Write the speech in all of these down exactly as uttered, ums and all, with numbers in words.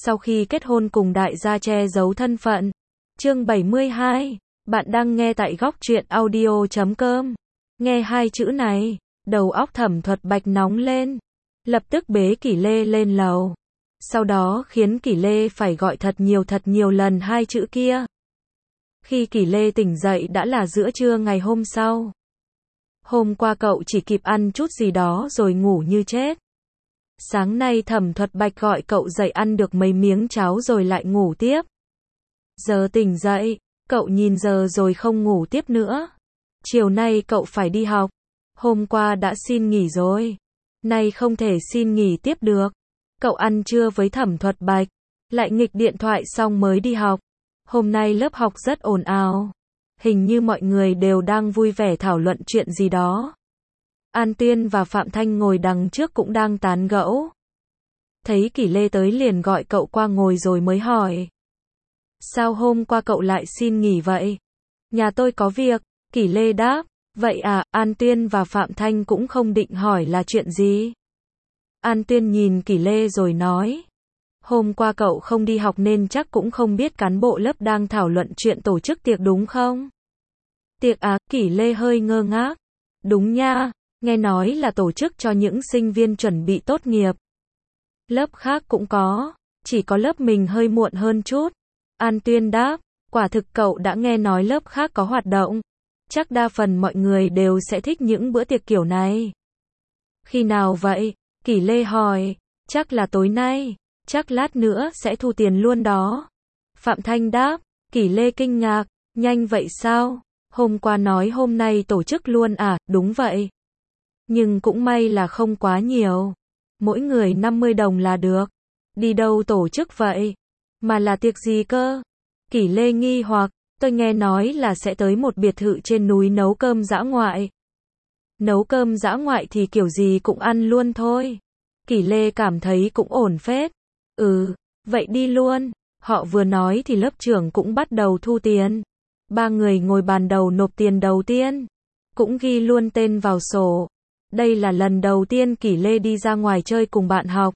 sau khi kết hôn cùng đại gia che giấu thân phận. Chương bảy mươi hai, bạn đang nghe tại góc truyện audio chấm com. Nghe hai chữ này, đầu óc Thẩm Thuật Bạch nóng lên, lập tức bế Kỷ Lê lên lầu. Sau đó khiến Kỷ Lê phải gọi thật nhiều thật nhiều lần hai chữ kia. Khi Kỷ Lê tỉnh dậy đã là giữa trưa ngày hôm sau. Hôm qua cậu chỉ kịp ăn chút gì đó rồi ngủ như chết. Sáng nay Thẩm Thuật Bạch gọi cậu dậy ăn được mấy miếng cháo rồi lại ngủ tiếp. Giờ tỉnh dậy, cậu nhìn giờ rồi không ngủ tiếp nữa. Chiều nay cậu phải đi học. Hôm qua đã xin nghỉ rồi. Nay không thể xin nghỉ tiếp được. Cậu ăn trưa với Thẩm Thuật Bạch, lại nghịch điện thoại xong mới đi học. Hôm nay lớp học rất ồn ào. Hình như mọi người đều đang vui vẻ thảo luận chuyện gì đó. An Tuyên và Phạm Thanh ngồi đằng trước cũng đang tán gẫu. Thấy Kỷ Lê tới liền gọi cậu qua ngồi rồi mới hỏi. Sao hôm qua cậu lại xin nghỉ vậy? Nhà tôi có việc, Kỷ Lê đáp. Vậy à, An Tuyên và Phạm Thanh cũng không định hỏi là chuyện gì. An Tuyên nhìn Kỷ Lê rồi nói. Hôm qua cậu không đi học nên chắc cũng không biết cán bộ lớp đang thảo luận chuyện tổ chức tiệc đúng không? Tiệc à, Kỷ Lê hơi ngơ ngác. Đúng nha, nghe nói là tổ chức cho những sinh viên chuẩn bị tốt nghiệp. Lớp khác cũng có, chỉ có lớp mình hơi muộn hơn chút. An Tuyên đáp, quả thực cậu đã nghe nói lớp khác có hoạt động. Chắc đa phần mọi người đều sẽ thích những bữa tiệc kiểu này. Khi nào vậy? Kỷ Lê hỏi. Chắc là tối nay, chắc lát nữa sẽ thu tiền luôn đó. Phạm Thanh đáp. Kỷ Lê kinh ngạc, nhanh vậy sao? Hôm qua nói hôm nay tổ chức luôn à? Đúng vậy. Nhưng cũng may là không quá nhiều. Mỗi người năm mươi đồng là được. Đi đâu tổ chức vậy? Mà là tiệc gì cơ? Kỷ Lê nghi hoặc, tôi nghe nói là sẽ tới một biệt thự trên núi nấu cơm dã ngoại. Nấu cơm dã ngoại thì kiểu gì cũng ăn luôn thôi. Kỷ Lê cảm thấy cũng ổn phết. Ừ, vậy đi luôn. Họ vừa nói thì lớp trưởng cũng bắt đầu thu tiền. Ba người ngồi bàn đầu nộp tiền đầu tiên. Cũng ghi luôn tên vào sổ. Đây là lần đầu tiên Kỷ Lê đi ra ngoài chơi cùng bạn học.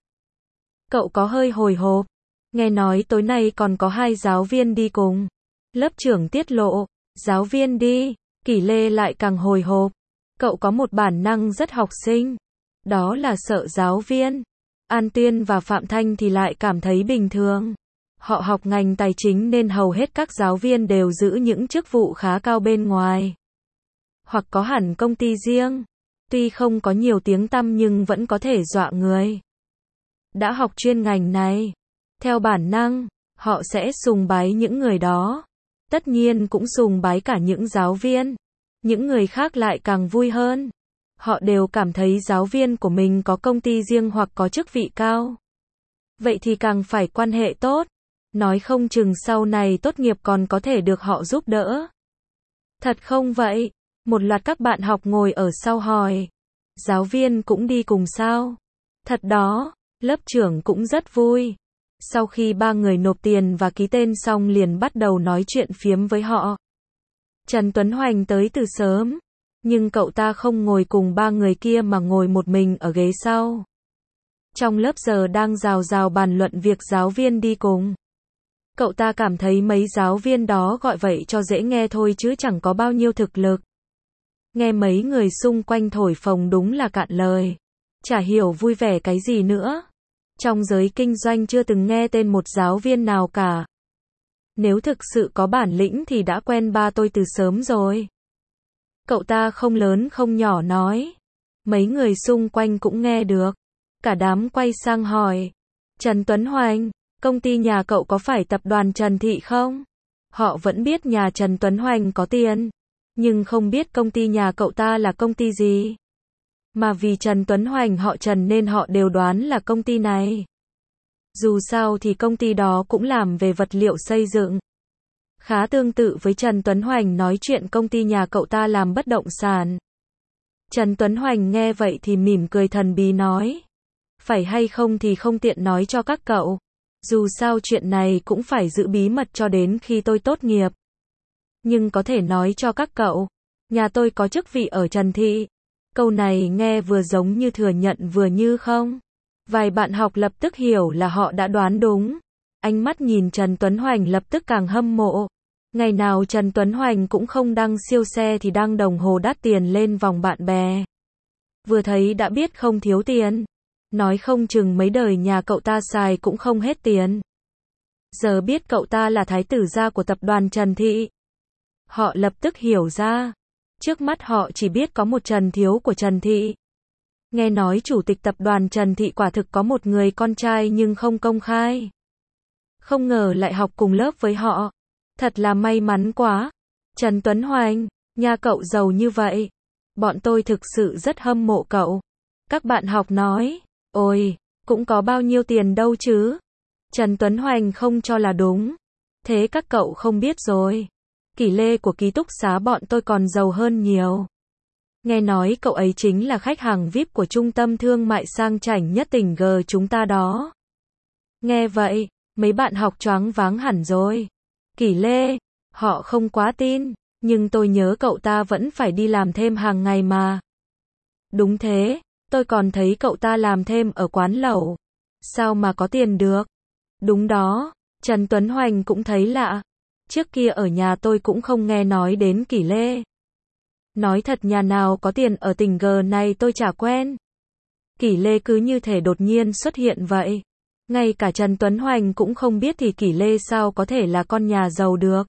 Cậu có hơi hồi hộp. Nghe nói tối nay còn có hai giáo viên đi cùng. Lớp trưởng tiết lộ. Giáo viên đi. Kỷ Lê lại càng hồi hộp. Cậu có một bản năng rất học sinh. Đó là sợ giáo viên. An Tuyên và Phạm Thanh thì lại cảm thấy bình thường. Họ học ngành tài chính nên hầu hết các giáo viên đều giữ những chức vụ khá cao bên ngoài. Hoặc có hẳn công ty riêng. Tuy không có nhiều tiếng tăm nhưng vẫn có thể dọa người. Đã học chuyên ngành này. Theo bản năng, họ sẽ sùng bái những người đó. Tất nhiên cũng sùng bái cả những giáo viên. Những người khác lại càng vui hơn. Họ đều cảm thấy giáo viên của mình có công ty riêng hoặc có chức vị cao. Vậy thì càng phải quan hệ tốt. Nói không chừng sau này tốt nghiệp còn có thể được họ giúp đỡ. Thật không vậy? Một loạt các bạn học ngồi ở sau hỏi. Giáo viên cũng đi cùng sao? Thật đó, lớp trưởng cũng rất vui. Sau khi ba người nộp tiền và ký tên xong liền bắt đầu nói chuyện phiếm với họ. Trần Tuấn Hoành tới từ sớm, nhưng cậu ta không ngồi cùng ba người kia mà ngồi một mình ở ghế sau. Trong lớp giờ đang rào rào bàn luận việc giáo viên đi cùng. Cậu ta cảm thấy mấy giáo viên đó gọi vậy cho dễ nghe thôi chứ chẳng có bao nhiêu thực lực. Nghe mấy người xung quanh thổi phồng đúng là cạn lời. Chả hiểu vui vẻ cái gì nữa. Trong giới kinh doanh chưa từng nghe tên một giáo viên nào cả. Nếu thực sự có bản lĩnh thì đã quen ba tôi từ sớm rồi. Cậu ta không lớn không nhỏ nói. Mấy người xung quanh cũng nghe được. Cả đám quay sang hỏi. Trần Tuấn Hoành, công ty nhà cậu có phải tập đoàn Trần Thị không? Họ vẫn biết nhà Trần Tuấn Hoành có tiền. Nhưng không biết công ty nhà cậu ta là công ty gì. Mà vì Trần Tuấn Hoành họ Trần nên họ đều đoán là công ty này. Dù sao thì công ty đó cũng làm về vật liệu xây dựng. Khá tương tự với Trần Tuấn Hoành nói chuyện công ty nhà cậu ta làm bất động sản. Trần Tuấn Hoành nghe vậy thì mỉm cười thần bí nói. Phải hay không thì không tiện nói cho các cậu. Dù sao chuyện này cũng phải giữ bí mật cho đến khi tôi tốt nghiệp. Nhưng có thể nói cho các cậu. Nhà tôi có chức vị ở Trần Thị. Câu này nghe vừa giống như thừa nhận vừa như không. Vài bạn học lập tức hiểu là họ đã đoán đúng. Ánh mắt nhìn Trần Tuấn Hoành lập tức càng hâm mộ. Ngày nào Trần Tuấn Hoành cũng không đăng siêu xe thì đăng đồng hồ đắt tiền lên vòng bạn bè. Vừa thấy đã biết không thiếu tiền. Nói không chừng mấy đời nhà cậu ta xài cũng không hết tiền. Giờ biết cậu ta là thái tử gia của tập đoàn Trần Thị. Họ lập tức hiểu ra. Trước mắt họ chỉ biết có một Trần Thiếu của Trần Thị. Nghe nói chủ tịch tập đoàn Trần Thị quả thực có một người con trai nhưng không công khai. Không ngờ lại học cùng lớp với họ. Thật là may mắn quá. Trần Tuấn Hoành, nhà cậu giàu như vậy. Bọn tôi thực sự rất hâm mộ cậu. Các bạn học nói, ôi, cũng có bao nhiêu tiền đâu chứ. Trần Tuấn Hoành không cho là đúng. Thế các cậu không biết rồi. Kỷ Lê của ký túc xá bọn tôi còn giàu hơn nhiều. Nghe nói cậu ấy chính là khách hàng vi ai pi của trung tâm thương mại sang chảnh nhất tỉnh G chúng ta đó. Nghe vậy, mấy bạn học choáng váng hẳn rồi. Kỷ Lê, họ không quá tin, nhưng tôi nhớ cậu ta vẫn phải đi làm thêm hàng ngày mà. Đúng thế, tôi còn thấy cậu ta làm thêm ở quán lẩu. Sao mà có tiền được? Đúng đó, Trần Tuấn Hoành cũng thấy lạ. Trước kia ở nhà tôi cũng không nghe nói đến Kỷ Lê. Nói thật nhà nào có tiền ở tỉnh G này tôi chả quen. Kỷ Lê cứ như thể đột nhiên xuất hiện vậy. Ngay cả Trần Tuấn Hoành cũng không biết thì Kỷ Lê sao có thể là con nhà giàu được.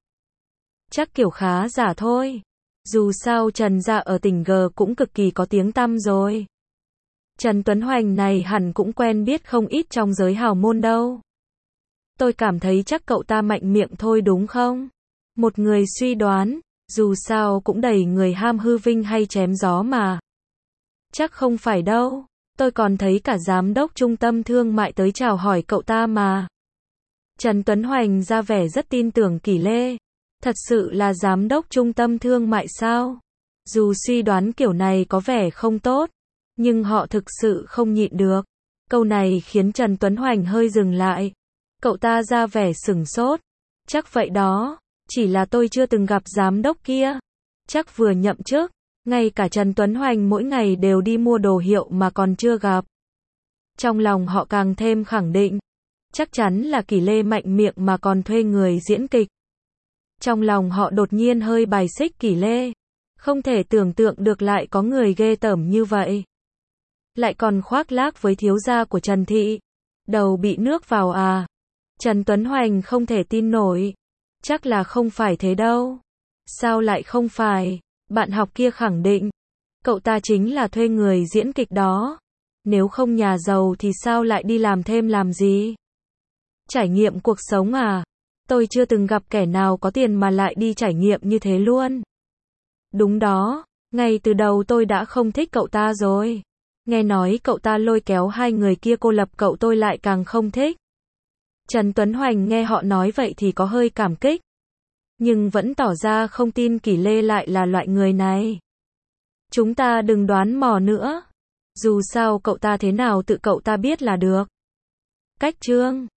Chắc kiểu khá giả thôi. Dù sao Trần gia ở tỉnh G cũng cực kỳ có tiếng tăm rồi. Trần Tuấn Hoành này hẳn cũng quen biết không ít trong giới hào môn đâu. Tôi cảm thấy chắc cậu ta mạnh miệng thôi đúng không? Một người suy đoán, dù sao cũng đầy người ham hư vinh hay chém gió mà. Chắc không phải đâu, tôi còn thấy cả giám đốc trung tâm thương mại tới chào hỏi cậu ta mà. Trần Tuấn Hoành ra vẻ rất tin tưởng Kỷ Lê. Thật sự là giám đốc trung tâm thương mại sao? Dù suy đoán kiểu này có vẻ không tốt, nhưng họ thực sự không nhịn được. Câu này khiến Trần Tuấn Hoành hơi dừng lại. Cậu ta ra vẻ sửng sốt. Chắc vậy đó, chỉ là tôi chưa từng gặp giám đốc kia. Chắc vừa nhậm chức, ngay cả Trần Tuấn Hoành mỗi ngày đều đi mua đồ hiệu mà còn chưa gặp. Trong lòng họ càng thêm khẳng định, chắc chắn là Kỷ Lê mạnh miệng mà còn thuê người diễn kịch. Trong lòng họ đột nhiên hơi bài xích Kỷ Lê. Không thể tưởng tượng được lại có người ghê tởm như vậy. Lại còn khoác lác với thiếu gia của Trần Thị. Đầu bị nước vào à? Trần Tuấn Hoành không thể tin nổi. Chắc là không phải thế đâu. Sao lại không phải? Bạn học kia khẳng định. Cậu ta chính là thuê người diễn kịch đó. Nếu không nhà giàu thì sao lại đi làm thêm làm gì? Trải nghiệm cuộc sống à? Tôi chưa từng gặp kẻ nào có tiền mà lại đi trải nghiệm như thế luôn. Đúng đó, ngay từ đầu tôi đã không thích cậu ta rồi. Nghe nói cậu ta lôi kéo hai người kia cô lập cậu tôi lại càng không thích. Trần Tuấn Hoành nghe họ nói vậy thì có hơi cảm kích. Nhưng vẫn tỏ ra không tin Kỷ Lê lại là loại người này. Chúng ta đừng đoán mò nữa. Dù sao cậu ta thế nào tự cậu ta biết là được. Cách chương